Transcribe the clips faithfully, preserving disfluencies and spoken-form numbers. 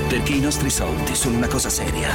perché i nostri soldi sono una cosa seria.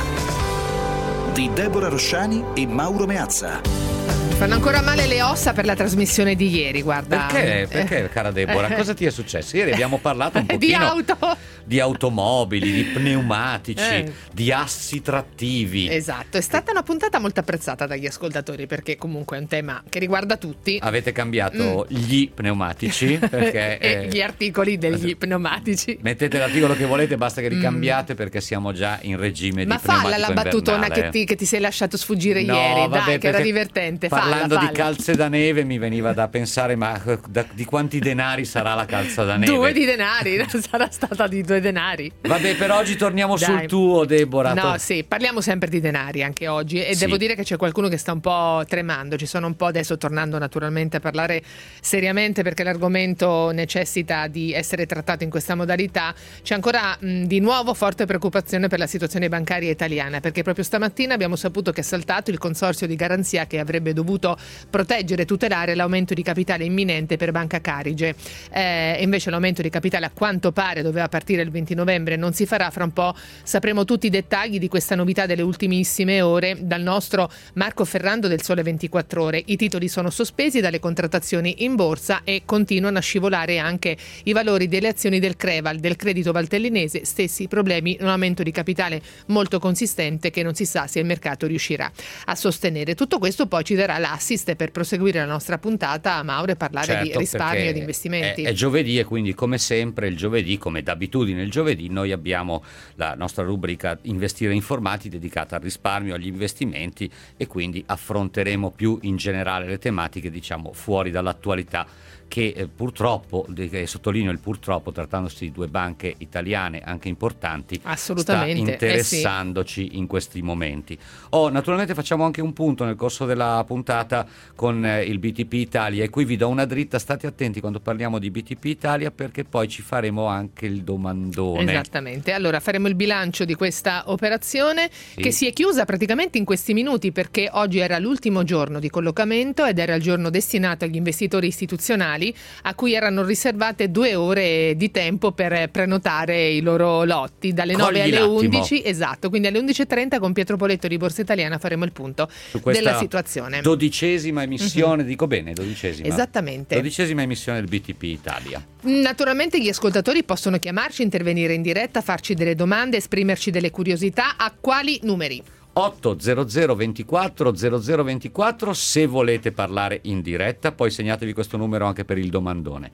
Di Deborah Rosciani e Mauro Meazza. Fanno ancora male le ossa per la trasmissione di ieri, guarda. Perché? Perché, cara Deborah? Cosa ti è successo? Ieri abbiamo parlato un pochino di auto, di automobili, di pneumatici, eh. di assi trattivi. Esatto, è stata una puntata molto apprezzata dagli ascoltatori perché comunque è un tema che riguarda tutti. Avete cambiato mm. gli pneumatici perché e eh, gli articoli degli pneumatici. Mettete l'articolo che volete, basta che ricambiate mm. perché siamo già in regime Ma di pneumatico falla la battutona che ti, che ti sei lasciato sfuggire no, ieri, vabbè, dai, che era divertente. Parlando falla, di calze da neve mi veniva da pensare, ma da, di quanti denari sarà la calza da neve? Due di denari, non sarà stata di due denari. Vabbè, per oggi torniamo Dai. sul tuo, Deborah. No, sì, parliamo sempre di denari anche oggi e sì. devo dire che c'è qualcuno che sta un po' tremando, ci sono un po' adesso tornando naturalmente a parlare seriamente perché l'argomento necessita di essere trattato in questa modalità. C'è ancora mh, di nuovo forte preoccupazione per la situazione bancaria italiana perché proprio stamattina abbiamo saputo che è saltato il consorzio di garanzia che avrebbe dovuto proteggere e tutelare l'aumento di capitale imminente per Banca Carige. Eh, invece l'aumento di capitale a quanto pare doveva partire il venti novembre, non si farà. Fra un po' sapremo tutti i dettagli di questa novità delle ultimissime ore dal nostro Marco Ferrando del Sole ventiquattro Ore. I titoli sono sospesi dalle contrattazioni in borsa e continuano a scivolare anche i valori delle azioni del Creval, del credito valtellinese, stessi problemi, un aumento di capitale molto consistente che non si sa se il mercato riuscirà a sostenere. Tutto questo poi ci darà l'assist per proseguire la nostra puntata a Mauro e parlare certo, di risparmio e di investimenti. È, è giovedì e quindi come sempre il giovedì, come d'abitudine il giovedì, noi abbiamo la nostra rubrica Investire Informati dedicata al risparmio, agli investimenti e quindi affronteremo più in generale le tematiche diciamo fuori dall'attualità che eh, purtroppo, eh, sottolineo il purtroppo, trattandosi di due banche italiane anche importanti, sta interessandoci eh sì. in questi momenti. Oh, naturalmente facciamo anche un punto nel corso della puntata con eh, il B T P Italia e qui vi do una dritta, state attenti quando parliamo di B T P Italia perché poi ci faremo anche il domandone. Esattamente, allora faremo il bilancio di questa operazione sì. che si è chiusa praticamente in questi minuti perché oggi era l'ultimo giorno di collocamento ed era il giorno destinato agli investitori istituzionali a cui erano riservate due ore di tempo per prenotare i loro lotti dalle Cogli nove alle l'attimo. undici, esatto, quindi alle undici e trenta con Pietro Poletto di Borsa Italiana faremo il punto della situazione. Dodicesima emissione, mm-hmm. dico bene, dodicesima. Esattamente. Dodicesima emissione del B T P Italia. Naturalmente gli ascoltatori possono chiamarci, intervenire in diretta, farci delle domande, esprimerci delle curiosità. A quali numeri? otto zero zero ventiquattro zero zero ventiquattro se volete parlare in diretta, poi segnatevi questo numero anche per il domandone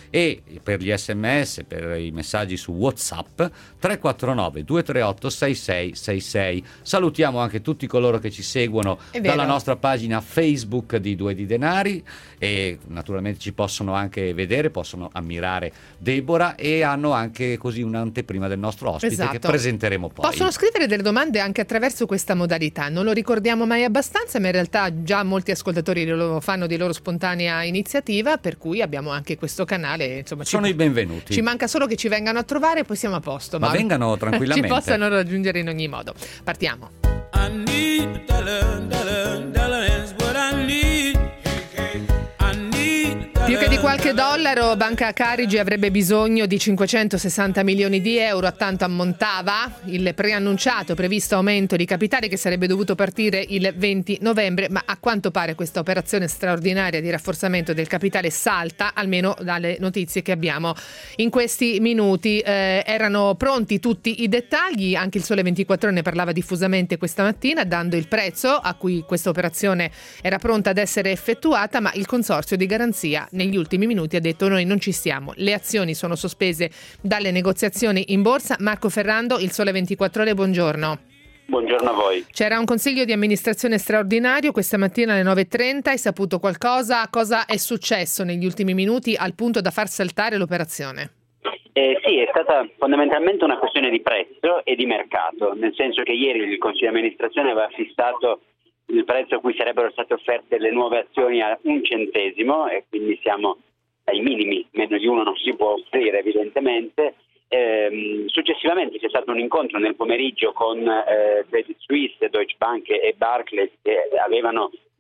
e per gli sms, per i messaggi su WhatsApp tre quattro nove due tre otto sei sei sei sei. Salutiamo anche tutti coloro che ci seguono dalla nostra pagina Facebook di Due di Denari e naturalmente ci possono anche vedere, possono ammirare Deborah e hanno anche così un'anteprima del nostro ospite esatto. che presenteremo poi. Possono scrivere delle domande anche attraverso questa modalità, non lo ricordiamo mai abbastanza ma in realtà già molti ascoltatori lo fanno di loro spontanea iniziativa, per cui abbiamo anche questo canale. Insomma, sono ci, i benvenuti. Ci manca solo che ci vengano a trovare e poi siamo a posto. Ma, ma vengano tranquillamente. Ci possano raggiungere in ogni modo. Partiamo. I need dollar, dollar, dollar is what I need. Più che di qualche dollaro, Banca Carige avrebbe bisogno di cinquecentosessanta milioni di euro, a tanto ammontava il preannunciato previsto aumento di capitale che sarebbe dovuto partire il venti novembre, ma a quanto pare questa operazione straordinaria di rafforzamento del capitale salta, almeno dalle notizie che abbiamo in questi minuti. Eh, erano pronti tutti i dettagli, anche il Sole ventiquattro Ore ne parlava diffusamente questa mattina, dando il prezzo a cui questa operazione era pronta ad essere effettuata, ma il consorzio di garanzia negli ultimi minuti ha detto noi non ci stiamo, le azioni sono sospese dalle negoziazioni in borsa. Marco Ferrando, il Sole ventiquattro Ore, buongiorno. Buongiorno a voi. C'era un consiglio di amministrazione straordinario questa mattina alle nove e trenta, hai saputo qualcosa? Cosa è successo negli ultimi minuti al punto da far saltare l'operazione? Eh, sì, è stata fondamentalmente una questione di prezzo e di mercato, nel senso che ieri il consiglio di amministrazione aveva fissato il prezzo a cui sarebbero state offerte le nuove azioni a un centesimo e quindi siamo ai minimi, meno di uno non si può offrire evidentemente. Eh, successivamente c'è stato un incontro nel pomeriggio con eh, Credit Suisse, Deutsche Bank e Barclays che avevano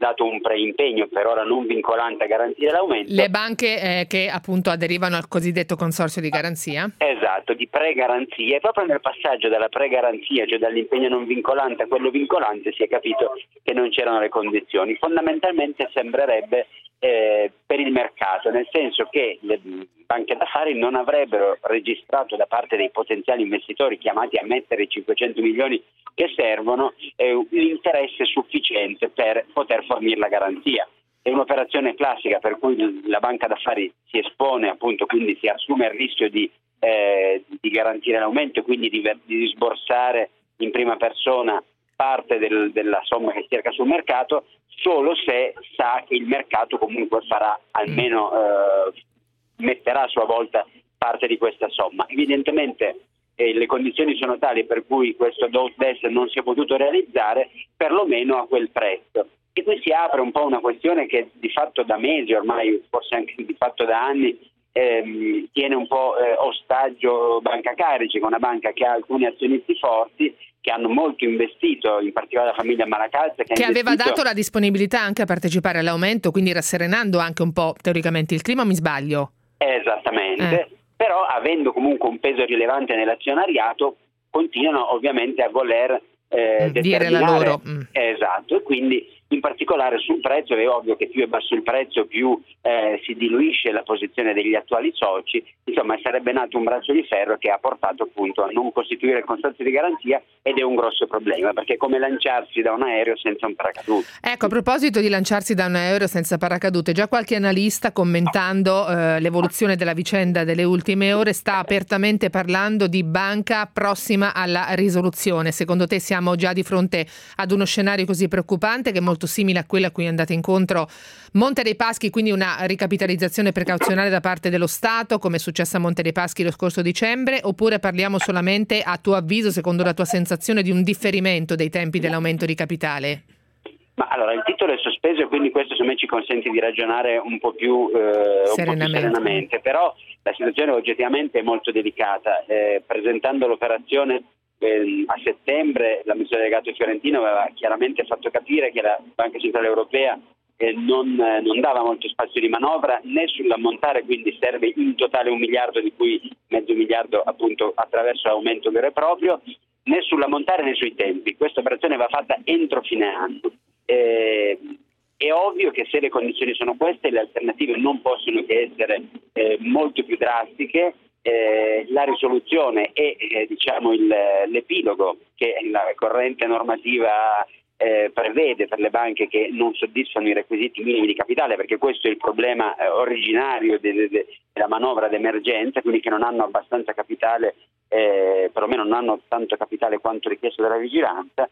dato un preimpegno per ora non vincolante a garantire l'aumento. Le banche eh, che appunto aderivano al cosiddetto consorzio di garanzia? Esatto, di pre-garanzia, e proprio nel passaggio dalla pre-garanzia, cioè dall'impegno non vincolante a quello vincolante, si è capito che non c'erano le condizioni. Fondamentalmente sembrerebbe eh, per il mercato, nel senso che le banche d'affari non avrebbero registrato da parte dei potenziali investitori chiamati a mettere i cinquecento milioni che servono eh, l'interesse sufficiente per poter fornire la garanzia. È un'operazione classica per cui la banca d'affari si espone, appunto, quindi si assume il rischio di, eh, di garantire l'aumento e quindi di, di sborsare in prima persona parte del, della somma che cerca sul mercato, solo se sa che il mercato comunque farà almeno eh, metterà a sua volta parte di questa somma. Evidentemente eh, le condizioni sono tali per cui questo do ut des non si è potuto realizzare, perlomeno a quel prezzo. E qui si apre un po' una questione che di fatto da mesi, ormai forse anche di fatto da anni, ehm, tiene un po' eh, ostaggio Banca Carige, una banca che ha alcuni azionisti forti che hanno molto investito, in particolare la famiglia Malacalza, che, che ha aveva investito... dato la disponibilità anche a partecipare all'aumento, quindi rasserenando anche un po' teoricamente il clima, o mi sbaglio? Esattamente, eh. però avendo comunque un peso rilevante nell'azionariato, continuano ovviamente a voler eh, mm, dire la loro. Mm. Esatto, e quindi in particolare sul prezzo è ovvio che più è basso il prezzo più eh, si diluisce la posizione degli attuali soci, insomma sarebbe nato un braccio di ferro che ha portato appunto a non costituire il consorzio di garanzia, ed è un grosso problema perché è come lanciarsi da un aereo senza un paracadute. Ecco, a proposito di lanciarsi da un aereo senza paracadute, già qualche analista commentando eh, l'evoluzione della vicenda delle ultime ore sta apertamente parlando di banca prossima alla risoluzione. Secondo te siamo già di fronte ad uno scenario così preoccupante, che è molto simile a quella a cui è andata incontro Monte dei Paschi, quindi una ricapitalizzazione precauzionale da parte dello Stato, come è successo a Monte dei Paschi lo scorso dicembre, oppure parliamo solamente, a tuo avviso, secondo la tua sensazione, di un differimento dei tempi dell'aumento di capitale? Ma allora il titolo è sospeso e quindi questo secondo me ci consente di ragionare un po' più, eh, serenamente. Un po' più serenamente, però la situazione oggettivamente è molto delicata. Eh, presentando l'operazione eh, a settembre, l'amministratore delegato fiorentino aveva chiaramente fatto capire che la Banca Centrale Europea eh, non, eh, non dava molto spazio di manovra né sull'ammontare, quindi serve in totale un miliardo, di cui mezzo miliardo appunto attraverso l'aumento vero e proprio, né sull'ammontare né sui tempi. Questa operazione va fatta entro fine anno. Eh, è ovvio che se le condizioni sono queste, le alternative non possono che essere eh, molto più drastiche. Eh, la risoluzione e eh, diciamo il, l'epilogo che la corrente normativa eh, prevede per le banche che non soddisfano i requisiti minimi di capitale, perché questo è il problema eh, originario de, de, de, della manovra d'emergenza, quindi che non hanno abbastanza capitale, eh, perlomeno non hanno tanto capitale quanto richiesto dalla vigilanza.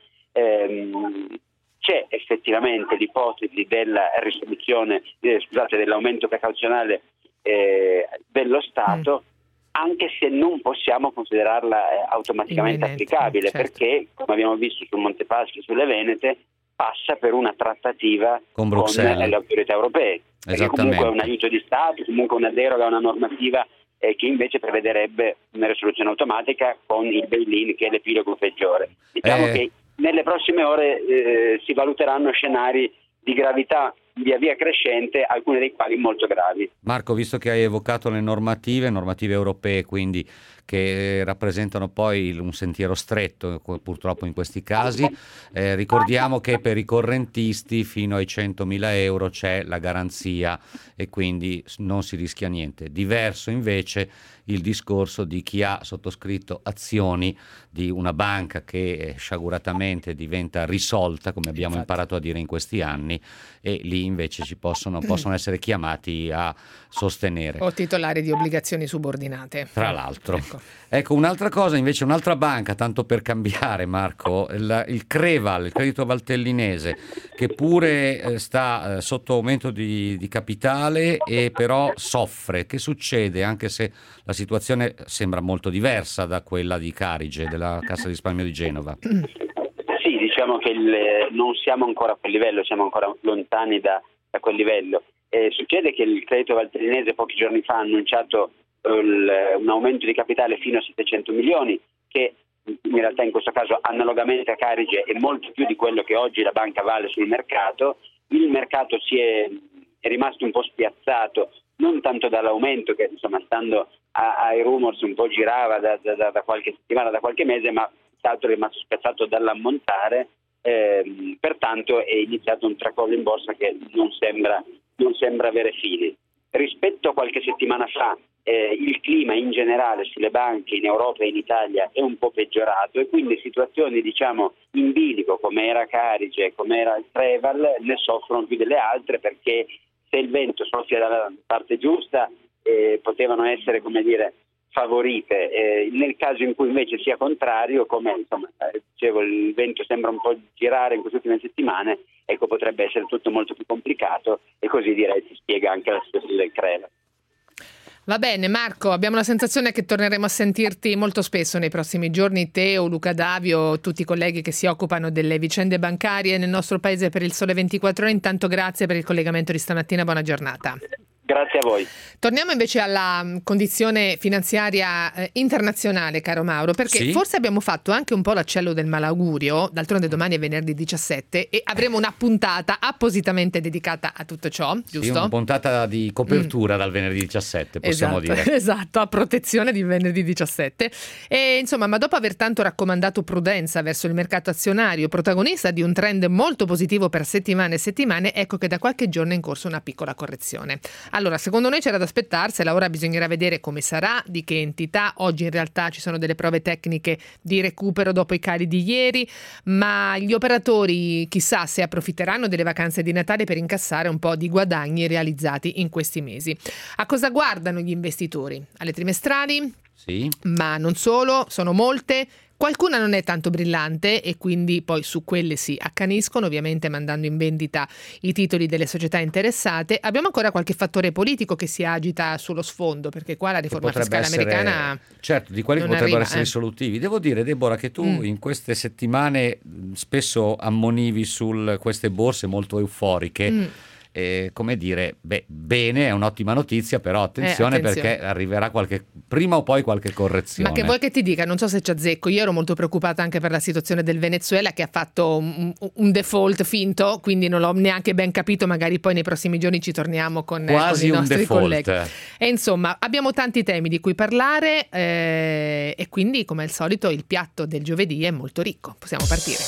ehm, C'è effettivamente l'ipotesi della risoluzione, eh, scusate, dell'aumento precauzionale eh, dello Stato, mm. anche se non possiamo considerarla eh, automaticamente Veneto, applicabile, certo. Perché, come abbiamo visto sul Monte Paschi e sulle Venete, passa per una trattativa con, con le autorità europee. Perché comunque è un aiuto di Stato, comunque una deroga a una normativa eh, che invece prevederebbe una risoluzione automatica con il bail-in, che è l'epilogo peggiore. Diciamo eh... che nelle prossime ore eh, si valuteranno scenari di gravità via via crescente, alcuni dei quali molto gravi. Marco, visto che hai evocato le normative, normative europee, quindi che rappresentano poi un sentiero stretto purtroppo in questi casi, eh, ricordiamo che per i correntisti fino ai centomila euro c'è la garanzia e quindi non si rischia niente. Diverso invece il discorso di chi ha sottoscritto azioni di una banca che sciaguratamente diventa risolta, come abbiamo Infatti. imparato a dire in questi anni, e lì invece ci possono, possono essere chiamati a sostenere. O titolari di obbligazioni subordinate. Tra l'altro. Ecco. Ecco, un'altra cosa invece, un'altra banca, tanto per cambiare Marco, il, il Creval, il credito valtellinese, che pure eh, sta eh, sotto aumento di, di capitale e però soffre. Che succede, anche se la situazione sembra molto diversa da quella di Carige, della Cassa di Risparmio di Genova? Sì, diciamo che il, non siamo ancora a quel livello, siamo ancora lontani da, da quel livello. Eh, succede che il credito valtellinese pochi giorni fa ha annunciato il, un aumento di capitale fino a settecento milioni, che in realtà in questo caso analogamente a Carige è molto più di quello che oggi la banca vale sul mercato, il mercato si è, è rimasto un po' spiazzato, non tanto dall'aumento che insomma stando a, ai rumors un po' girava da, da, da qualche settimana, da qualche mese, ma l'altro è rimasto spiazzato dall'ammontare, eh, pertanto è iniziato un tracollo in borsa che non sembra, non sembra avere fini. Rispetto a qualche settimana fa eh, il clima in generale sulle banche in Europa e in Italia è un po' peggiorato, e quindi situazioni diciamo in bilico come era Carige, come era il Preval, ne soffrono più delle altre, perché se il vento soffia dalla parte giusta eh, potevano essere, come dire, favorite. Eh, nel caso in cui invece sia contrario, come insomma eh, dicevo, il vento sembra un po' girare in queste ultime settimane, ecco, potrebbe essere tutto molto più complicato, e così direi si spiega anche la situazione del Crela. Va bene Marco, abbiamo la sensazione che torneremo a sentirti molto spesso nei prossimi giorni, te o Luca Davio, tutti i colleghi che si occupano delle vicende bancarie nel nostro paese per il Sole ventiquattro Ore. Intanto grazie per il collegamento di stamattina, buona giornata. Grazie a voi. Torniamo invece alla condizione finanziaria eh, internazionale, caro Mauro, perché sì? forse abbiamo fatto anche un po' l'accello del malaugurio, d'altronde domani è venerdì diciassette e avremo una puntata appositamente dedicata a tutto ciò, giusto? Sì, una puntata di copertura mm. dal venerdì diciassette, possiamo esatto, dire. Esatto, a protezione di venerdì diciassette. E insomma, ma dopo aver tanto raccomandato prudenza verso il mercato azionario, protagonista di un trend molto positivo per settimane e settimane, ecco che da qualche giorno è in corso una piccola correzione. Allora, secondo noi c'era da aspettarsela, ora bisognerà vedere come sarà, di che entità. Oggi in realtà ci sono delle prove tecniche di recupero dopo i cali di ieri, ma gli operatori chissà se approfitteranno delle vacanze di Natale per incassare un po' di guadagni realizzati in questi mesi. A cosa guardano gli investitori? Alle trimestrali? Sì. Ma non solo, sono molte. Qualcuna non è tanto brillante e quindi poi su quelle si accaniscono, ovviamente mandando in vendita i titoli delle società interessate. Abbiamo ancora qualche fattore politico che si agita sullo sfondo, perché qua la riforma fiscale essere, americana certo, di quelli che potrebbero arriva, essere eh. risolutivi. Devo dire, Deborah, che tu mm. in queste settimane spesso ammonivi su queste borse molto euforiche. Mm. Eh, come dire, beh, bene, è un'ottima notizia, però attenzione, eh, attenzione perché arriverà qualche prima o poi qualche correzione. Ma che vuoi che ti dica, non so se ci azzecco, io ero molto preoccupata anche per la situazione del Venezuela, che ha fatto un, un default finto, quindi non l'ho neanche ben capito, magari poi nei prossimi giorni ci torniamo con, quasi con i nostri un default. colleghi. E insomma abbiamo tanti temi di cui parlare eh, e quindi come al solito il piatto del giovedì è molto ricco. Possiamo partire.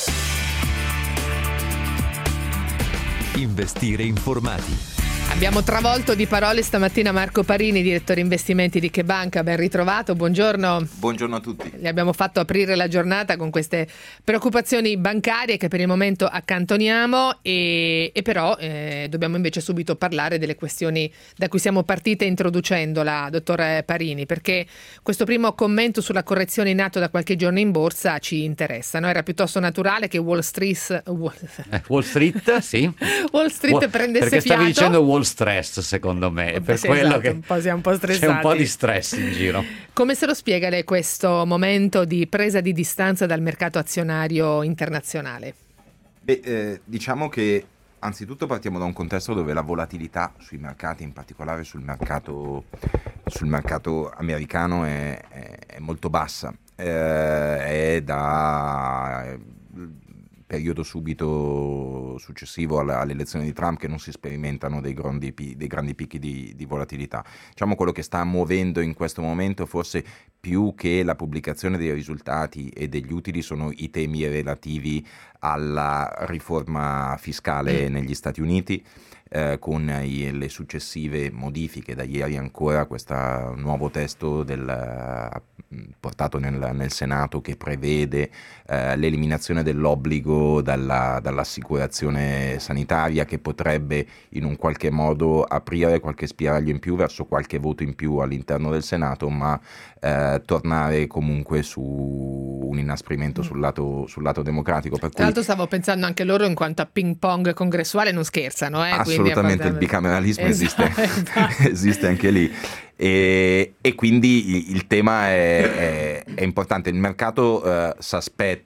Investire informati. Abbiamo travolto di parole stamattina Marco Parini, direttore investimenti di CheBanca. Ben ritrovato, buongiorno. Buongiorno a tutti. Le abbiamo fatto aprire la giornata con queste preoccupazioni bancarie che per il momento accantoniamo e, e però eh, dobbiamo invece subito parlare delle questioni da cui siamo partite introducendola, dottor Parini, perché questo primo commento sulla correzione in atto da qualche giorno in borsa ci interessa, no? Era piuttosto naturale che Wall Street Wall, eh, Wall Street, sì. Wall Street Wall, prendesse perché fiato. Stavi dicendo Wall stress, secondo me, è per sì, quello esatto, che un po' siamo un po' stressati. c'è un po' di stress in giro. Come se lo spiega lei questo momento di presa di distanza dal mercato azionario internazionale? Beh, eh, diciamo che anzitutto partiamo da un contesto dove la volatilità sui mercati, in particolare sul mercato, sul mercato americano, è, è, è molto bassa. Eh, è da periodo subito successivo all'elezione di Trump che non si sperimentano dei grandi, dei grandi picchi di, di volatilità. Diciamo quello che sta muovendo in questo momento, forse più che la pubblicazione dei risultati e degli utili, sono i temi relativi alla riforma fiscale mm. negli Stati Uniti, eh, con i, le successive modifiche. Da ieri ancora questo nuovo testo del, portato nel, nel Senato, che prevede eh, l'eliminazione dell'obbligo dalla, dall'assicurazione sanitaria, che potrebbe in un qualche modo aprire qualche spiraglio in più verso qualche voto in più all'interno del Senato, ma eh, tornare comunque su un inasprimento sul lato, sul lato democratico. Per Tra cui, l'altro stavo pensando anche loro in quanto a ping pong congressuale non scherzano. Eh? Assolutamente, il bicameralismo esiste, esatto. esiste anche lì. E, e quindi il tema è, è, è importante. Il mercato eh, si aspetta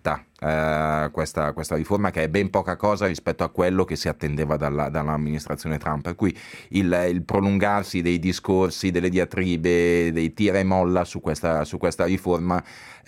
eh, questa, questa riforma, che è ben poca cosa rispetto a quello che si attendeva dalla, dall'amministrazione Trump, per cui il, il prolungarsi dei discorsi, delle diatribe, dei tira e molla su questa, su questa riforma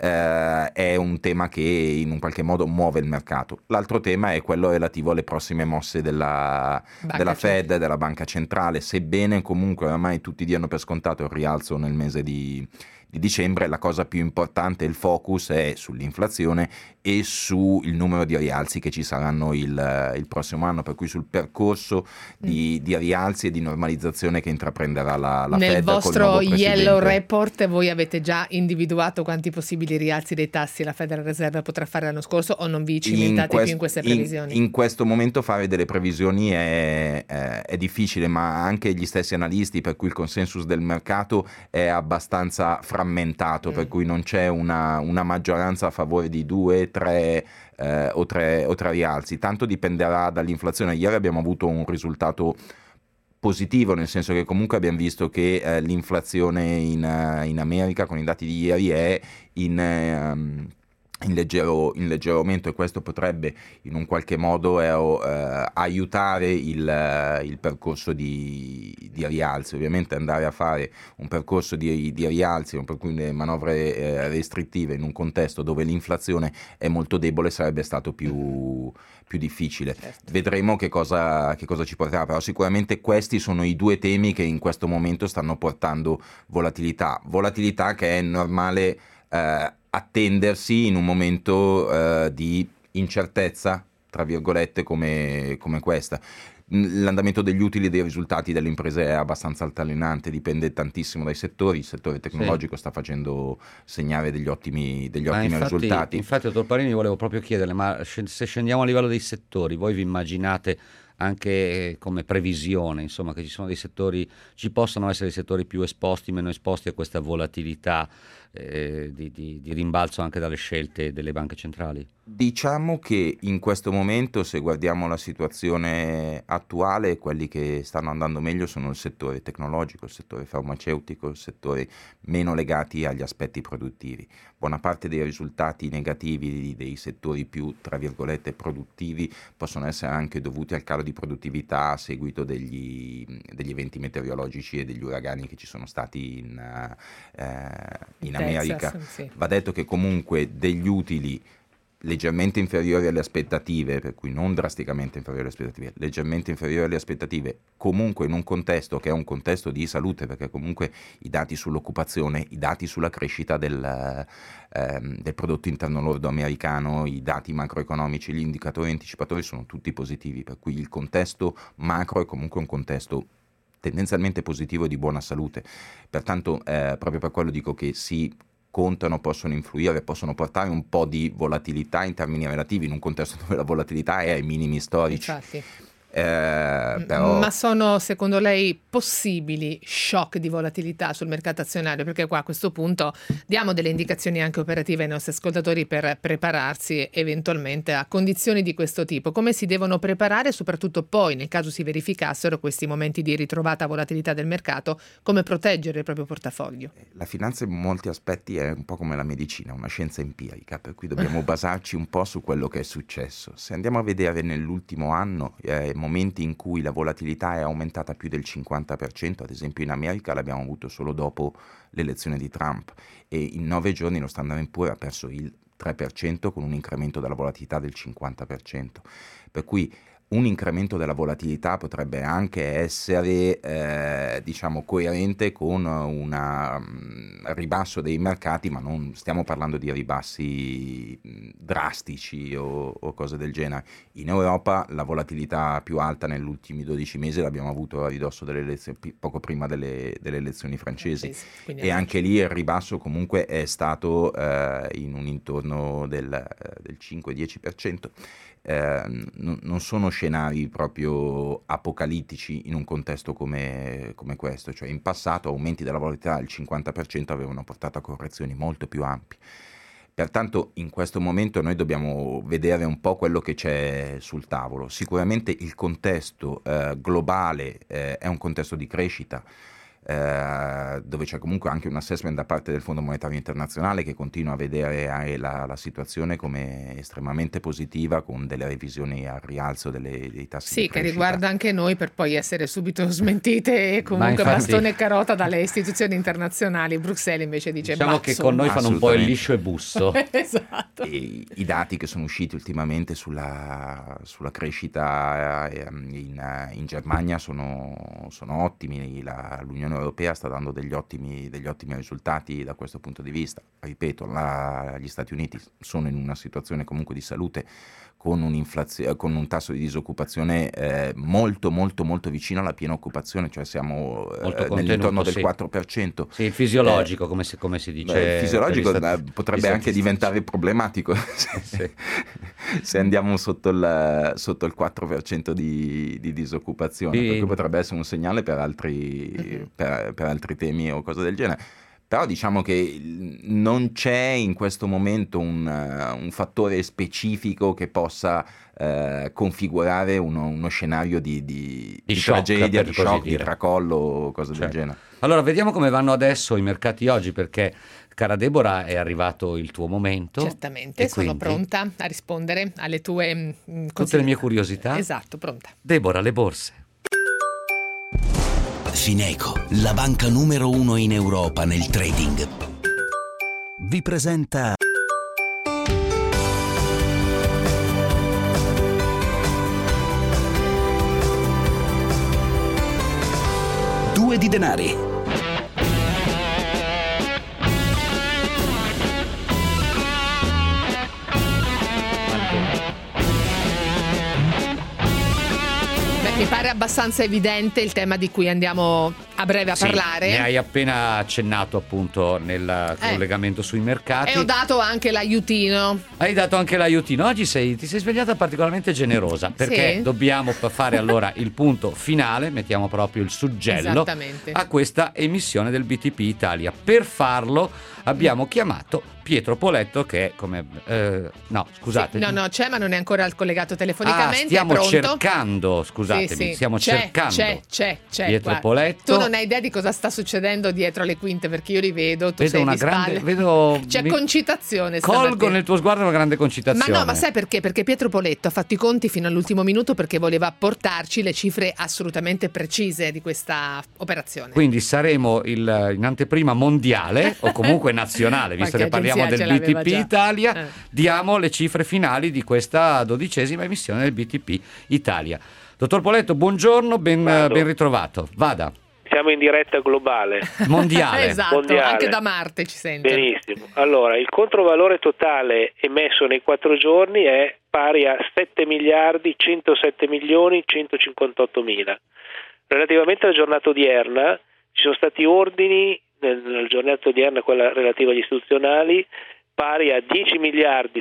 eh, è un tema che in un qualche modo muove il mercato. L'altro tema è quello relativo alle prossime mosse della, della Fed, della Banca Centrale. Sebbene comunque oramai tutti diano per scontato il rialzo nel mese di di dicembre, la cosa più importante, il focus è sull'inflazione e sul numero di rialzi che ci saranno il, il prossimo anno, per cui sul percorso di, di rialzi e di normalizzazione che intraprenderà la, la Nel Fed. Nel vostro Yellow Report voi avete già individuato quanti possibili rialzi dei tassi la Federal Reserve potrà fare l'anno scorso, o non vi cimentate quest- più in queste previsioni? In, in questo momento fare delle previsioni è, è, è difficile, ma anche gli stessi analisti, per cui il consensus del mercato è abbastanza frammentato, mm. per cui non c'è una, una maggioranza a favore di due, tre, eh, o tre o tre rialzi. Tanto dipenderà dall'inflazione. Ieri abbiamo avuto un risultato positivo, nel senso che comunque abbiamo visto che eh, l'inflazione in, uh, in America con i dati di ieri è in... Um, In leggero, in leggero aumento, e questo potrebbe in un qualche modo eh, eh, aiutare il, eh, il percorso di, di rialzi. Ovviamente andare a fare un percorso di, di rialzi, per cui le manovre eh, restrittive in un contesto dove l'inflazione è molto debole sarebbe stato più, più difficile. Certo. Vedremo che cosa, che cosa ci porterà, però sicuramente questi sono i due temi che in questo momento stanno portando volatilità, volatilità che è normale eh, attendersi in un momento uh, di incertezza, tra virgolette, come, come questa. L'andamento degli utili e dei risultati delle imprese è abbastanza altalenante, dipende tantissimo dai settori. Il settore tecnologico sì. sta facendo segnare degli ottimi, degli ottimi infatti, risultati. Infatti, dottor Parini, volevo proprio chiederle, ma se scendiamo a livello dei settori, voi vi immaginate anche come previsione, insomma, che ci sono dei settori, ci possano essere dei settori più esposti, meno esposti a questa volatilità eh, di, di, di rimbalzo anche dalle scelte delle banche centrali? Diciamo che in questo momento, se guardiamo la situazione attuale, quelli che stanno andando meglio sono il settore tecnologico, il settore farmaceutico, il settore meno legati agli aspetti produttivi. Buona parte dei risultati negativi dei settori più, tra virgolette, produttivi possono essere anche dovuti al calo di produttività a seguito degli, degli eventi meteorologici e degli uragani che ci sono stati in, eh, in America. Texas, sì. Va detto che comunque degli utili leggermente inferiori alle aspettative, per cui non drasticamente inferiori alle aspettative, leggermente inferiori alle aspettative, comunque in un contesto che è un contesto di salute, perché comunque i dati sull'occupazione, i dati sulla crescita del, ehm, del prodotto interno lordo americano, i dati macroeconomici, gli indicatori anticipatori sono tutti positivi, per cui il contesto macro è comunque un contesto tendenzialmente positivo e di buona salute. Pertanto eh, proprio per quello dico che si contano, possono influire, possono portare un po' di volatilità in termini relativi in un contesto dove la volatilità è ai minimi storici. Infatti. Eh, però... Ma sono secondo lei possibili shock di volatilità sul mercato azionario? Perché qua a questo punto diamo delle indicazioni anche operative ai nostri ascoltatori per prepararsi eventualmente a condizioni di questo tipo. Come si devono preparare, soprattutto poi nel caso si verificassero questi momenti di ritrovata volatilità del mercato, come proteggere il proprio portafoglio? La finanza in molti aspetti è un po' come la medicina, una scienza empirica, per cui dobbiamo basarci un po' su quello che è successo. Se andiamo a vedere nell'ultimo anno eh, momenti in cui la volatilità è aumentata più del cinquanta per cento, ad esempio in America l'abbiamo avuto solo dopo l'elezione di Trump, e in nove giorni lo Standard and Poor's ha perso il tre per cento con un incremento della volatilità del cinquanta per cento, per cui un incremento della volatilità potrebbe anche essere eh, diciamo coerente con un um, ribasso dei mercati, ma non stiamo parlando di ribassi mh, drastici o, o cose del genere. In Europa la volatilità più alta negli ultimi dodici mesi l'abbiamo avuto a ridosso delle elezioni, poco prima delle, delle elezioni francesi, Quindi e anche lì il ribasso comunque è stato eh, in un intorno del, del cinque-dieci per cento. Eh, n- non sono scenari proprio apocalittici in un contesto come, come questo, cioè in passato aumenti della volatilità del cinquanta per cento avevano portato a correzioni molto più ampie. Pertanto in questo momento noi dobbiamo vedere un po' quello che c'è sul tavolo. Sicuramente il contesto eh, globale eh, è un contesto di crescita. eh, dove c'è comunque anche un assessment da parte del Fondo Monetario Internazionale che continua a vedere la, la situazione come estremamente positiva, con delle revisioni al rialzo delle, dei tassi sì, di crescita. Che riguarda anche noi, per poi essere subito smentite e comunque infatti, bastone e carota dalle istituzioni internazionali. Bruxelles invece dice diciamo bah, che insomma. con noi fanno un po' il liscio e busso. Esatto. E i dati che sono usciti ultimamente sulla, sulla crescita in, in Germania sono, sono ottimi. La, l'Unione Europea sta dando degli ottimi, degli ottimi risultati da questo punto di vista. Ripeto, la, gli Stati Uniti sono in una situazione comunque di salute con un'inflazione, con un tasso di disoccupazione eh, molto molto molto vicino alla piena occupazione, cioè siamo eh, nell'intorno del sì. quattro per cento. Sì, il fisiologico, eh, come, si, come si dice. Beh, il fisiologico stati, potrebbe anche diventare problematico se, sì. se andiamo sotto il, sotto il quattro per cento di, di disoccupazione, sì. Per cui potrebbe essere un segnale per altri, mm-hmm. per, per altri temi o cose del genere. Però diciamo che non c'è in questo momento un, un fattore specifico che possa eh, configurare uno, uno scenario di, di, di, di shock, tragedia, di shock, dire. di tracollo o cose certo. del genere. Allora, vediamo come vanno adesso i mercati oggi, perché, cara Deborah, è arrivato il tuo momento. Certamente, sono quindi... pronta a rispondere alle tue mh, consigli... Tutte le mie curiosità. Esatto, pronta. Deborah, le borse. Fineco, la banca numero uno in Europa nel trading, vi presenta Due di denari. Mi pare abbastanza evidente il tema di cui andiamo a breve a sì, parlare. Ne hai appena accennato appunto nel eh. collegamento sui mercati. E ho dato anche l'aiutino. Hai dato anche l'aiutino. Oggi sei, ti sei svegliata particolarmente generosa, perché sì. dobbiamo fare allora il punto finale, mettiamo proprio il suggello a questa emissione del B T P Italia. Per farlo abbiamo chiamato Pietro Poletto, che è come eh, no scusate sì, no no c'è ma non è ancora collegato telefonicamente. Ah, stiamo è pronto? cercando scusatemi sì, sì. stiamo c'è, cercando c'è c'è c'è Pietro guarda. Poletto. Tu non hai idea di cosa sta succedendo dietro le quinte, perché io li vedo, tu vedo sei una di grande spalle. vedo c'è mi... concitazione colgo stamattina. nel tuo sguardo una grande concitazione. Ma no, ma sai perché? Perché Pietro Poletto ha fatto i conti fino all'ultimo minuto, perché voleva portarci le cifre assolutamente precise di questa operazione. Quindi saremo il, in anteprima mondiale o comunque nazionale, visto che parliamo del B T P Italia, eh. diamo le cifre finali di questa dodicesima emissione del B T P Italia. Dottor Poletto, buongiorno, ben, ben ritrovato. Vada. Siamo in diretta globale. Mondiale. Esatto, Mondiale. Anche da Marte ci sente. Benissimo. Allora, il controvalore totale emesso nei quattro giorni è pari a sette miliardi centosette milioni centocinquantotto mila. Relativamente alla giornata odierna, ci sono stati ordini nella giornata odierna, quella relativa agli istituzionali, pari a dieci miliardi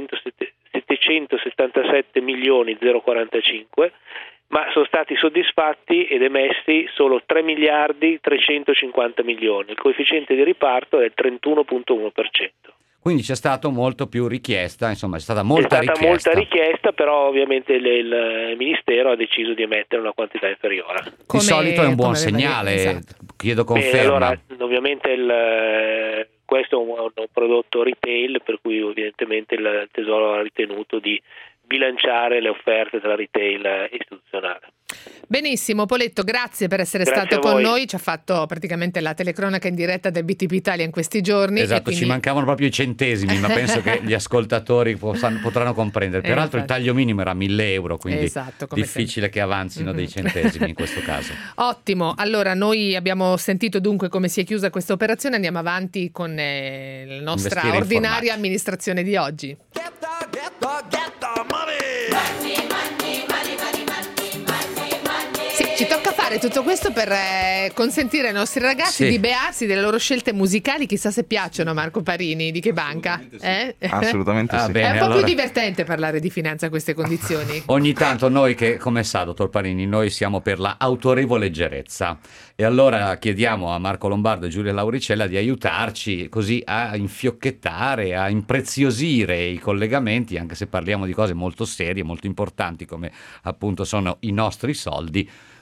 settecentosettantasette milioni zero quarantacinque, ma sono stati soddisfatti ed emessi solo tre miliardi trecentocinquanta milioni. Il coefficiente di riparto è il trentuno virgola uno per cento. Quindi c'è stato molto più richiesta, insomma è stata molta richiesta. È stata richiesta. molta richiesta, però ovviamente il, il Ministero ha deciso di emettere una quantità inferiore. Come, di solito è un buon segnale, esatto. Chiedo conferma. Beh, allora, ovviamente il, questo è un, un prodotto retail, per cui evidentemente il Tesoro ha ritenuto di bilanciare le offerte tra retail e istituzionale. Benissimo, Poletto, grazie per essere grazie stato con noi. Ci ha fatto praticamente la telecronaca in diretta del B T P Italia in questi giorni. Esatto, quindi... ci mancavano proprio i centesimi, ma penso che gli ascoltatori potranno comprendere. Peraltro eh, il taglio minimo era mille euro, quindi esatto, difficile sempre. Che avanzino mm-hmm. dei centesimi in questo caso. Ottimo, allora noi abbiamo sentito dunque come si è chiusa questa operazione, andiamo avanti con eh, la nostra Investire ordinaria informati. amministrazione di oggi. Get the, get the, get the money. Money, money, money, money, money, money, money. Sì, ci tocca fare tutto questo per eh, consentire ai nostri ragazzi sì. di bearsi delle loro scelte musicali. Chissà se piacciono, Marco Parini, di che banca? Assolutamente sì. Eh? Assolutamente ah, sì. Bene, è un po' allora... più divertente parlare di finanza a queste condizioni. Ogni tanto noi che, come sa, dottor Parini, noi siamo per la autorevole leggerezza. E allora chiediamo a Marco Lombardo e Giulia Lauricella di aiutarci così a infiocchettare, a impreziosire i collegamenti, anche se parliamo di cose molto serie, molto importanti, come appunto sono i nostri soldi,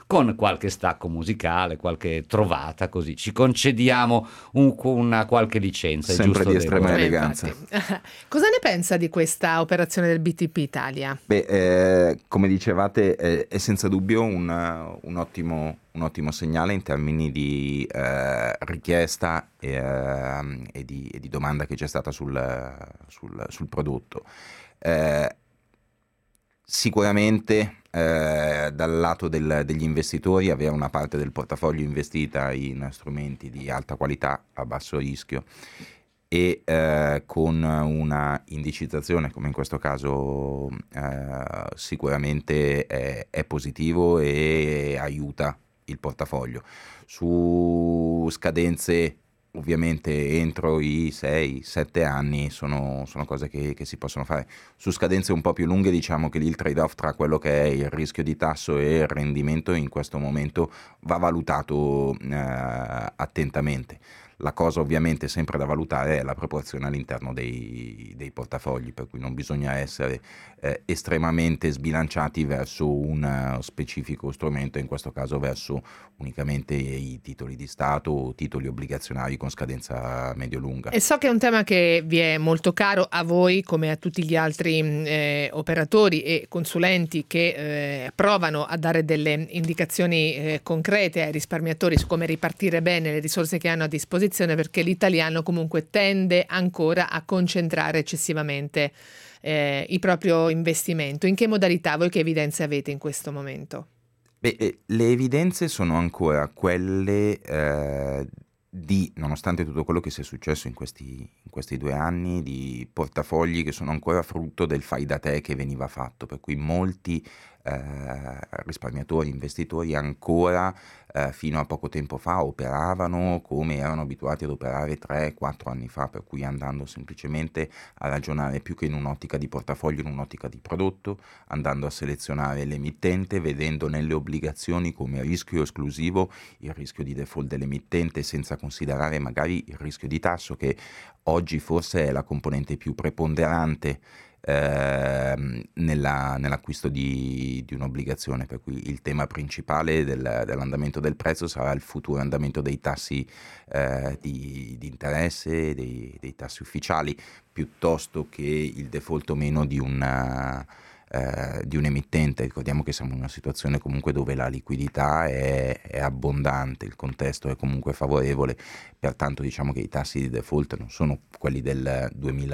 con qualche stacco musicale, qualche trovata, così ci concediamo un, una qualche licenza. Sempre di estrema Eh, eleganza. infatti. Cosa ne pensa di questa operazione del B T P Italia? Beh, eh, come dicevate, è, è senza dubbio un, un, ottimo, un ottimo segnale in termini di eh, richiesta e, eh, e, di, e di domanda che c'è stata sul, sul, sul prodotto. Eh, sicuramente eh, dal lato del, degli investitori, avere una parte del portafoglio investita in strumenti di alta qualità a basso rischio e eh, con una indicizzazione come in questo caso eh, sicuramente è, è positivo e aiuta il portafoglio. Su scadenze ovviamente entro i sei sette anni sono, sono cose che, che si possono fare. Su scadenze un po' più lunghe diciamo che lì il trade-off tra quello che è il rischio di tasso e il rendimento in questo momento va valutato eh, attentamente. La cosa ovviamente sempre da valutare è la proporzione all'interno dei, dei portafogli, per cui non bisogna essere eh, estremamente sbilanciati verso un uh, specifico strumento, in questo caso verso unicamente i titoli di Stato o titoli obbligazionari con scadenza medio-lunga. E so che è un tema che vi è molto caro a voi come a tutti gli altri eh, operatori e consulenti che eh, provano a dare delle indicazioni eh, concrete ai risparmiatori su come ripartire bene le risorse che hanno a disposizione, perché l'italiano comunque tende ancora a concentrare eccessivamente eh, il proprio investimento. In che modalità? Voi che evidenze avete in questo momento? Beh, eh, le evidenze sono ancora quelle eh, di, nonostante tutto quello che si è successo in questi, in questi due anni, di portafogli che sono ancora frutto del fai da te che veniva fatto, per cui molti eh, risparmiatori, investitori ancora eh, fino a poco tempo fa operavano come erano abituati ad operare tre quattro anni fa, per cui andando semplicemente a ragionare più che in un'ottica di portafoglio, in un'ottica di prodotto, andando a selezionare l'emittente, vedendo nelle obbligazioni come rischio esclusivo il rischio di default dell'emittente, senza considerare magari il rischio di tasso, che oggi forse è la componente più preponderante eh, nella, nell'acquisto di, di un'obbligazione, per cui il tema principale del, dell'andamento del prezzo sarà il futuro andamento dei tassi eh, di, di interesse, dei, dei tassi ufficiali, piuttosto che il default o meno di una Eh, di un emittente. Ricordiamo che siamo in una situazione comunque dove la liquidità è, è abbondante, il contesto è comunque favorevole, pertanto diciamo che i tassi di default non sono quelli del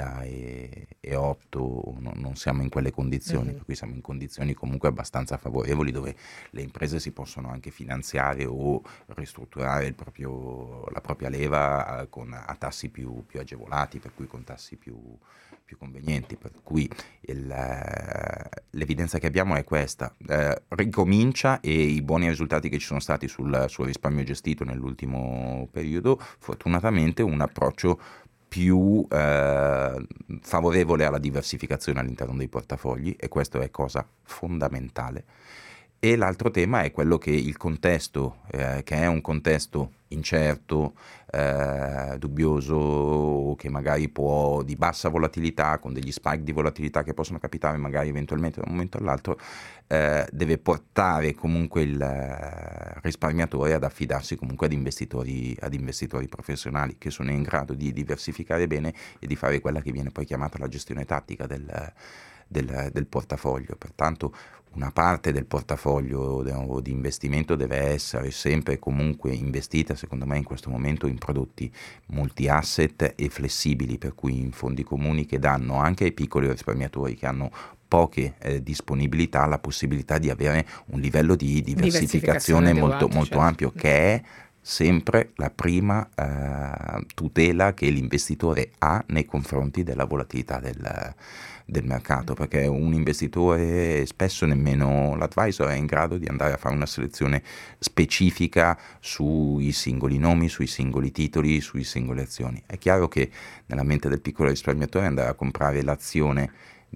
duemilaotto, no, non siamo in quelle condizioni, mm-hmm. per cui siamo in condizioni comunque abbastanza favorevoli dove le imprese si possono anche finanziare o ristrutturare il proprio, la propria leva eh, con, a tassi più, più agevolati, per cui con tassi più più convenienti, per cui il, eh, l'evidenza che abbiamo è questa, eh, ricomincia, e i buoni risultati che ci sono stati sul, sul risparmio gestito nell'ultimo periodo, fortunatamente un approccio più eh, favorevole alla diversificazione all'interno dei portafogli, e questo è cosa fondamentale. E l'altro tema è quello che il contesto, eh, che è un contesto incerto, eh, dubbioso, che magari può di bassa volatilità, con degli spike di volatilità che possono capitare magari eventualmente da un momento all'altro, eh, deve portare comunque il eh, risparmiatore ad affidarsi comunque ad investitori, ad investitori professionali che sono in grado di diversificare bene e di fare quella che viene poi chiamata la gestione tattica del, del, del portafoglio. Pertanto una parte del portafoglio di investimento deve essere sempre e comunque investita, secondo me in questo momento, in prodotti multi-asset e flessibili, per cui in fondi comuni che danno anche ai piccoli risparmiatori che hanno poche eh, disponibilità la possibilità di avere un livello di diversificazione, diversificazione molto, adeguato, molto certo. ampio, che è sempre la prima eh, tutela che l'investitore ha nei confronti della volatilità del del mercato, perché un investitore, spesso nemmeno l'advisor, è in grado di andare a fare una selezione specifica sui singoli nomi, sui singoli titoli, sui singole azioni. È chiaro che nella mente del piccolo risparmiatore andare a comprare l'azione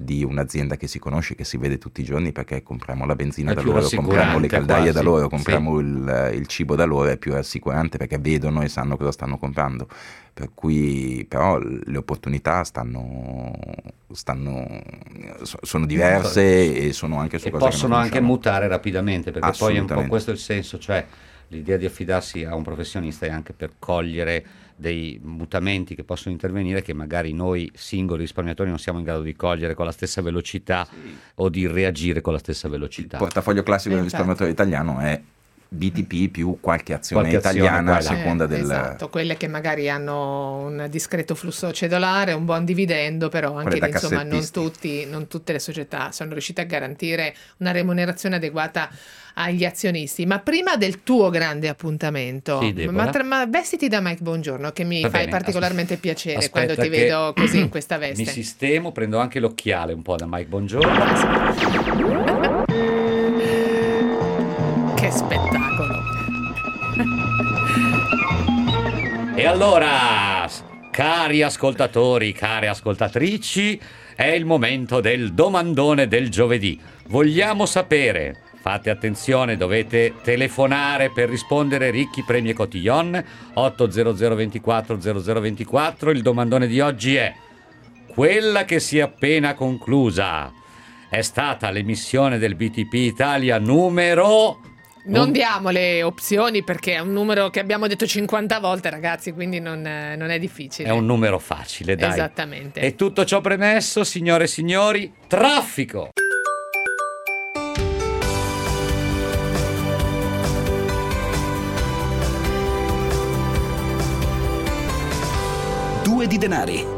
di un'azienda che si conosce, che si vede tutti i giorni, perché compriamo la benzina È da più loro, compriamo le caldaie quasi, da loro, compriamo sì. il, il cibo da loro, è più rassicurante perché vedono e sanno cosa stanno comprando. Per cui però le opportunità stanno, stanno sono diverse e sono anche su e cose possono che non anche conosciamo. mutare rapidamente, perché poi è un po' Assolutamente. questo il senso, cioè l'idea di affidarsi a un professionista è anche per cogliere dei mutamenti che possono intervenire che magari noi singoli risparmiatori non siamo in grado di cogliere con la stessa velocità Sì. o di reagire con la stessa Il velocità. portafoglio classico del Infatti. risparmiatore italiano è B T P più qualche azione Qualche azione, italiana a quella. seconda Eh, del... Esatto, quelle che magari hanno un discreto flusso cedolare, un buon dividendo, però anche da lì, insomma, non, cassettisti. tutti, non tutte le società sono riuscite a garantire una remunerazione adeguata agli azionisti. Ma prima del tuo grande appuntamento, Sì, Deborah. ma, tra- ma vestiti da Mike Bongiorno, che mi Va fai bene, particolarmente as- piacere aspetta quando ti che vedo così in questa veste. Mi sistemo, prendo anche l'occhiale un po' da Mike Bongiorno. Che spettacolo! E allora, cari ascoltatori, care ascoltatrici, è il momento del domandone del giovedì. Vogliamo sapere, fate attenzione, dovete telefonare per rispondere, ricchi premi e cotillon, otto zero zero ventiquattro zero zero ventiquattro. Il domandone di oggi è: quella che si è appena conclusa è stata l'emissione del B T P Italia numero... Non un- diamo le opzioni perché è un numero che abbiamo detto cinquanta volte, ragazzi, quindi non, eh, non è difficile. È un numero facile, dai. Esattamente. E tutto ciò premesso, signore e signori, traffico! Due di denari.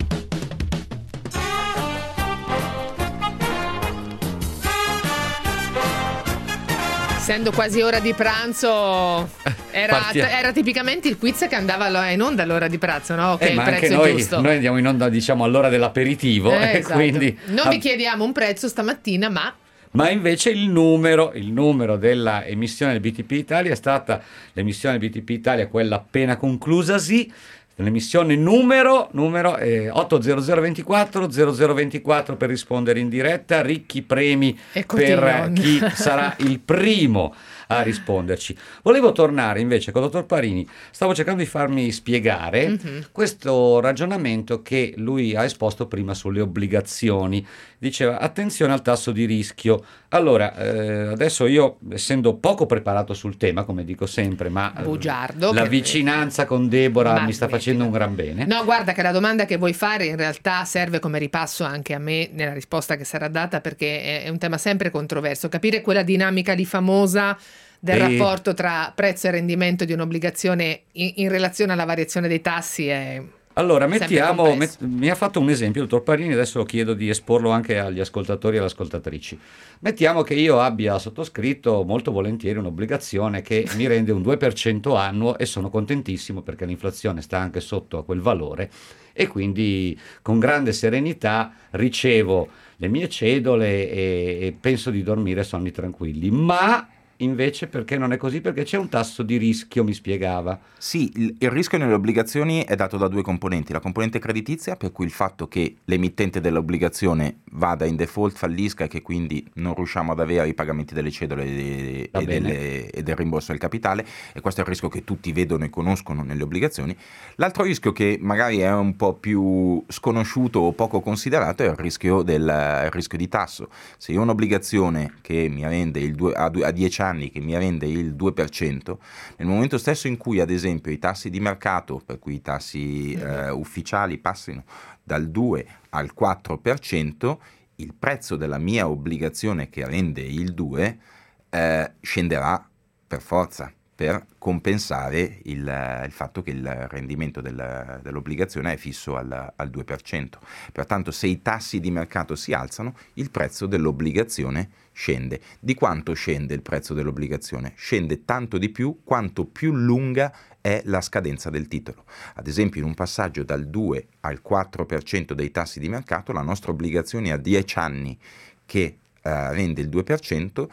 Essendo quasi ora di pranzo, era, Partia- era tipicamente il quiz che andava allo- in onda all'ora di pranzo, no? Ok, Eh, il ma anche prezzo noi, giusto. noi andiamo in onda, diciamo, all'ora dell'aperitivo, Eh, e esatto. quindi... Non vi chiediamo un prezzo stamattina, ma Ma invece il numero, il numero della emissione del B T P Italia è stata l'emissione del B T P Italia, quella appena conclusasi, l'emissione numero, numero eh, otto zero zero ventiquattro zero zero ventiquattro per rispondere in diretta, ricchi premi E per cotillon. chi sarà il primo a risponderci. Volevo tornare invece con il dottor Parini, stavo cercando di farmi spiegare Mhm. questo ragionamento che lui ha esposto prima sulle obbligazioni. Diceva attenzione al tasso di rischio. Allora, eh, adesso io, essendo poco preparato sul tema, come dico sempre, ma eh, bugiardo. la che- vicinanza con Deborah Ma mi sta smettila. facendo un gran bene. No, guarda che la domanda che vuoi fare in realtà serve come ripasso anche a me nella risposta che sarà data, perché è, è un tema sempre controverso. Capire quella dinamica lì famosa del E- rapporto tra prezzo e rendimento di un'obbligazione in, in relazione alla variazione dei tassi è... Allora, Sempre mettiamo, complesso. met- mi ha fatto un esempio il dottor Parini, adesso lo chiedo di esporlo anche agli ascoltatori e alle ascoltatrici. Mettiamo che io abbia sottoscritto molto volentieri un'obbligazione che mi rende un due per cento annuo e sono contentissimo perché l'inflazione sta anche sotto a quel valore e quindi con grande serenità ricevo le mie cedole e, e penso di dormire sonni tranquilli. Ma invece perché non è così? Perché c'è un tasso di rischio, mi spiegava. Sì, il, il rischio nelle obbligazioni è dato da due componenti. La componente creditizia, per cui il fatto che l'emittente dell'obbligazione vada in default, fallisca e che quindi non riusciamo ad avere i pagamenti delle cedole e, Va e bene. delle- e del rimborso del capitale, e questo è il rischio che tutti vedono e conoscono nelle obbligazioni. L'altro rischio, che magari è un po' più sconosciuto o poco considerato, è il rischio, del, il rischio di tasso. Se io ho un'obbligazione che mi rende il due, a, due- a dieci anni che mi rende il due per cento, nel momento stesso in cui ad esempio i tassi di mercato, per cui i tassi eh, ufficiali, passino dal due al quattro per cento, il prezzo della mia obbligazione che rende il due eh, scenderà per forza, per compensare il, il fatto che il rendimento del- dell'obbligazione è fisso al, al due per cento. Pertanto se i tassi di mercato si alzano, il prezzo dell'obbligazione scende. Di quanto scende il prezzo dell'obbligazione? Scende tanto di più quanto più lunga è la scadenza del titolo. Ad esempio, in un passaggio dal due al quattro per cento dei tassi di mercato, la nostra obbligazione a dieci anni che eh, rende il due per cento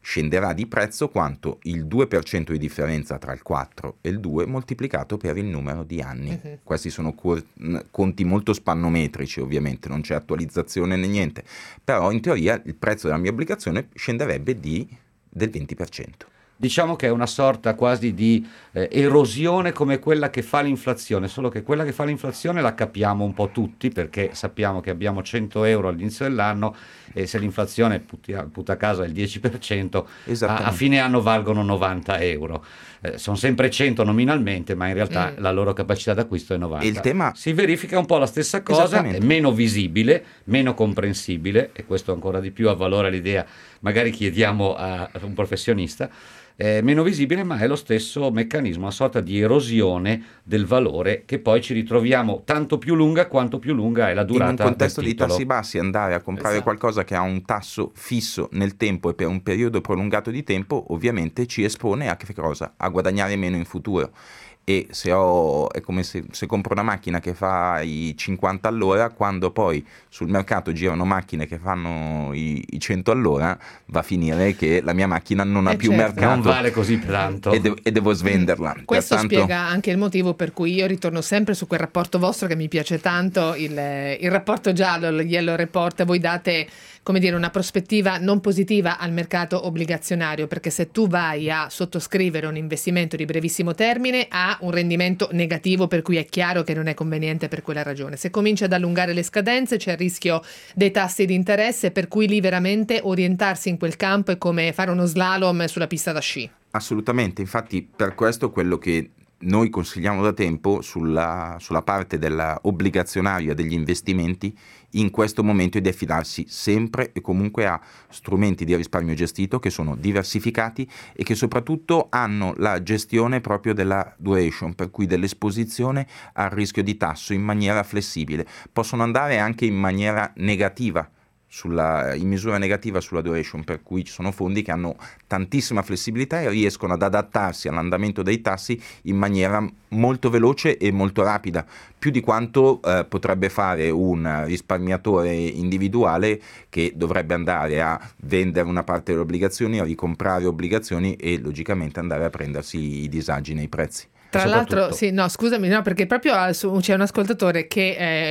scenderà di prezzo quanto il due per cento di differenza tra il quattro e il due moltiplicato per il numero di anni. Uh-huh. Questi sono cor- conti molto spannometrici, ovviamente, non c'è attualizzazione né niente, però in teoria il prezzo della mia obbligazione scenderebbe di, del venti per cento. Diciamo che è una sorta quasi di eh, erosione come quella che fa l'inflazione, solo che quella che fa l'inflazione la capiamo un po' tutti, perché sappiamo che abbiamo cento euro all'inizio dell'anno e se l'inflazione puta a casa è il dieci per cento, a, a fine anno valgono novanta euro. Eh, sono sempre cento nominalmente, ma in realtà mm. la loro capacità d'acquisto è novanta. Il tema... Si verifica un po' la stessa cosa, è meno visibile, meno comprensibile, e questo ancora di più avvalora l'idea, magari chiediamo a un professionista, è meno visibile, ma è lo stesso meccanismo, una sorta di erosione del valore che poi ci ritroviamo tanto più lunga quanto più lunga è la durata del titolo. In un contesto di tassi bassi, andare a comprare esatto. qualcosa che ha un tasso fisso nel tempo e per un periodo prolungato di tempo ovviamente ci espone a che cosa? A guadagnare meno in futuro. E se ho, è come se, se compro una macchina che fa i cinquanta all'ora, quando poi sul mercato girano macchine che fanno i, i cento all'ora, va a finire che la mia macchina non ha eh più certo. mercato. Non vale così tanto. E, de- e devo svenderla. Questo Pertanto... spiega anche il motivo per cui io ritorno sempre su quel rapporto vostro che mi piace tanto, il, il rapporto giallo, il Yellow Report. Voi date, come dire, una prospettiva non positiva al mercato obbligazionario, perché se tu vai a sottoscrivere un investimento di brevissimo termine ha un rendimento negativo, per cui è chiaro che non è conveniente per quella ragione. Se comincia ad allungare le scadenze c'è il rischio dei tassi di interesse, per cui lì veramente orientarsi in quel campo è come fare uno slalom sulla pista da sci. Assolutamente, infatti per questo quello che noi consigliamo da tempo sulla, sulla parte dell'obbligazionaria degli investimenti in questo momento è di affidarsi sempre e comunque a strumenti di risparmio gestito che sono diversificati e che soprattutto hanno la gestione proprio della duration, per cui dell'esposizione al rischio di tasso in maniera flessibile. Possono andare anche in maniera negativa, Sulla, in misura negativa sulla duration, per cui ci sono fondi che hanno tantissima flessibilità e riescono ad adattarsi all'andamento dei tassi in maniera molto veloce e molto rapida, più di quanto eh, potrebbe fare un risparmiatore individuale che dovrebbe andare a vendere una parte delle obbligazioni, a ricomprare obbligazioni e logicamente andare a prendersi i disagi nei prezzi. Tra l'altro, sì, no, scusami, no, perché proprio c'è un ascoltatore che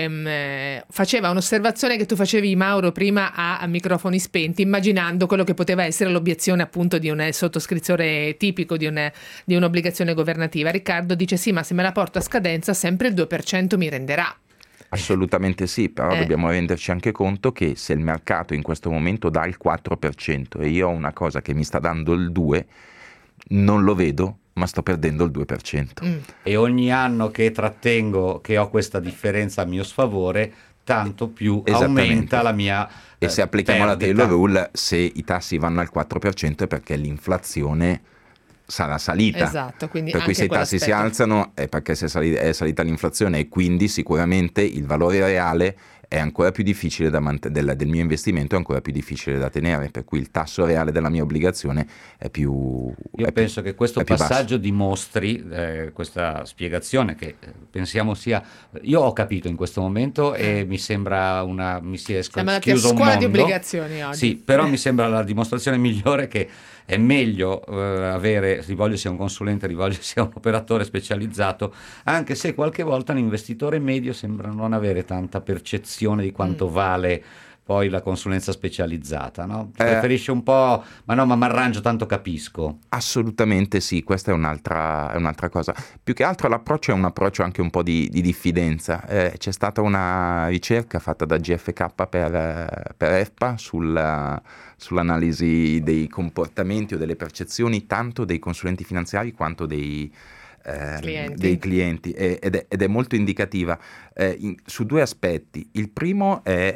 ehm, faceva un'osservazione che tu facevi, Mauro, prima a, a microfoni spenti, immaginando quello che poteva essere l'obiezione appunto di un sottoscrittore tipico di, un, di un'obbligazione governativa. Riccardo dice sì, ma se me la porto a scadenza sempre il due per cento mi renderà. Assolutamente sì, però eh. dobbiamo renderci anche conto che se il mercato in questo momento dà il quattro per cento e io ho una cosa che mi sta dando il due per cento, non lo vedo, ma sto perdendo il due per cento. Mm. E ogni anno che trattengo, che ho questa differenza a mio sfavore, tanto più aumenta la mia E eh, se applichiamo perdita. la Taylor Rule, se i tassi vanno al quattro per cento è perché l'inflazione sarà salita. Esatto, quindi per cui se i tassi si alzano è perché è salita, è salita l'inflazione e quindi sicuramente il valore reale è ancora più difficile da mant- del, del mio investimento è ancora più difficile da tenere, per cui il tasso reale della mia obbligazione è più io è penso più, che questo passaggio basso. dimostri eh, questa spiegazione che eh, pensiamo sia, io ho capito in questo momento e mi sembra una mi si è Siamo andati schiuso a un scuola mondo. Di obbligazioni oggi. Sì, però mi sembra la dimostrazione migliore che è meglio eh, avere, rivolgersi a un consulente, rivolgersi a un operatore specializzato, anche se qualche volta un investitore medio sembra non avere tanta percezione di quanto mm. vale poi la consulenza specializzata, no? Eh, Preferisce un po', ma no, ma mi arrangio, tanto capisco. Assolutamente sì, questa è un'altra, è un'altra cosa. Più che altro l'approccio è un approccio anche un po' di, di diffidenza. Eh, c'è stata una ricerca fatta da G F K per, per E F P A sulla, sull'analisi dei comportamenti o delle percezioni tanto dei consulenti finanziari quanto dei Eh, clienti. dei clienti eh, ed, è, ed è molto indicativa eh, in, su due aspetti. Il primo è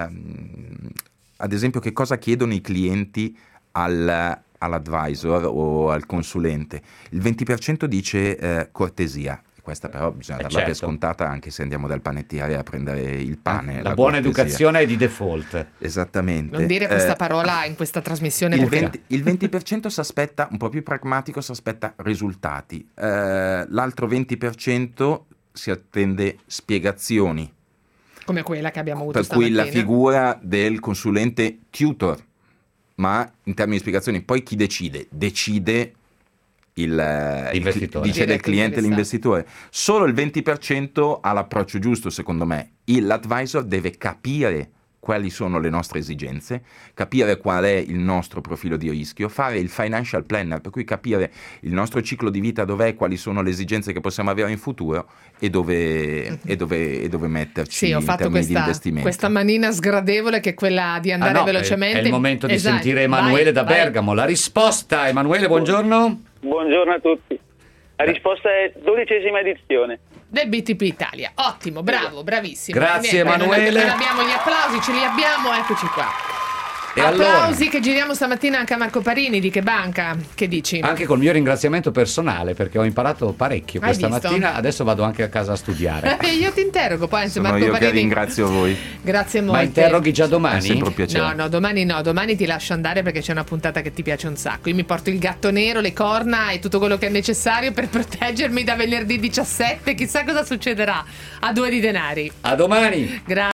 ehm, ad esempio che cosa chiedono i clienti al, all'advisor o al consulente. Il venti per cento dice eh, cortesia. Questa però bisogna darla certo. per scontata anche se andiamo dal panettiere a prendere il pane. La, la buona cortesia. Educazione è di default. Esattamente. Non dire questa eh, parola in questa trasmissione. Il venti, il venti per cento si aspetta, un po' più pragmatico, si aspetta risultati. Eh, l'altro venti per cento si attende spiegazioni. Come quella che abbiamo avuto per stamattina. cui la figura del consulente tutor. ma in termini di spiegazioni, poi chi decide? Decide il, l'investitore. Il, decide il cliente, l'investitore. Solo il venti per cento ha l'approccio giusto, secondo me. Il, l'advisor deve capire quali sono le nostre esigenze, capire qual è il nostro profilo di rischio, fare il financial planner, per cui capire il nostro ciclo di vita dov'è, quali sono le esigenze che possiamo avere in futuro e dove, e dove, e dove metterci sì, ho in fatto termini questa, di investimento. questa manina sgradevole che è quella di andare ah no, velocemente. È, è il momento di esatto. sentire Emanuele vai, da vai. Bergamo. La risposta, Emanuele, buongiorno. Buongiorno a tutti. La risposta è dodicesima edizione. Del B T P Italia. Ottimo, bravo, bravissimo. Grazie, Niente, Emanuele. Non abbiamo gli applausi, ce li abbiamo, eccoci qua. E Applausi allora, che giriamo stamattina anche a Marco Parini. Di che banca? Che dici? anche col mio ringraziamento personale, perché ho imparato parecchio Hai questa visto? mattina, adesso vado anche a casa a studiare. Io ti interrogo poi, anzi, Sono Marco io Parini. che ringrazio voi. Grazie molte. Ma interroghi già È domani? sempre un piacere. No, no, domani no, domani ti lascio andare perché c'è una puntata che ti piace un sacco. Io mi porto il gatto nero, le corna e tutto quello che è necessario per proteggermi da venerdì diciassette. Chissà cosa succederà a due di denari. A domani. Grazie.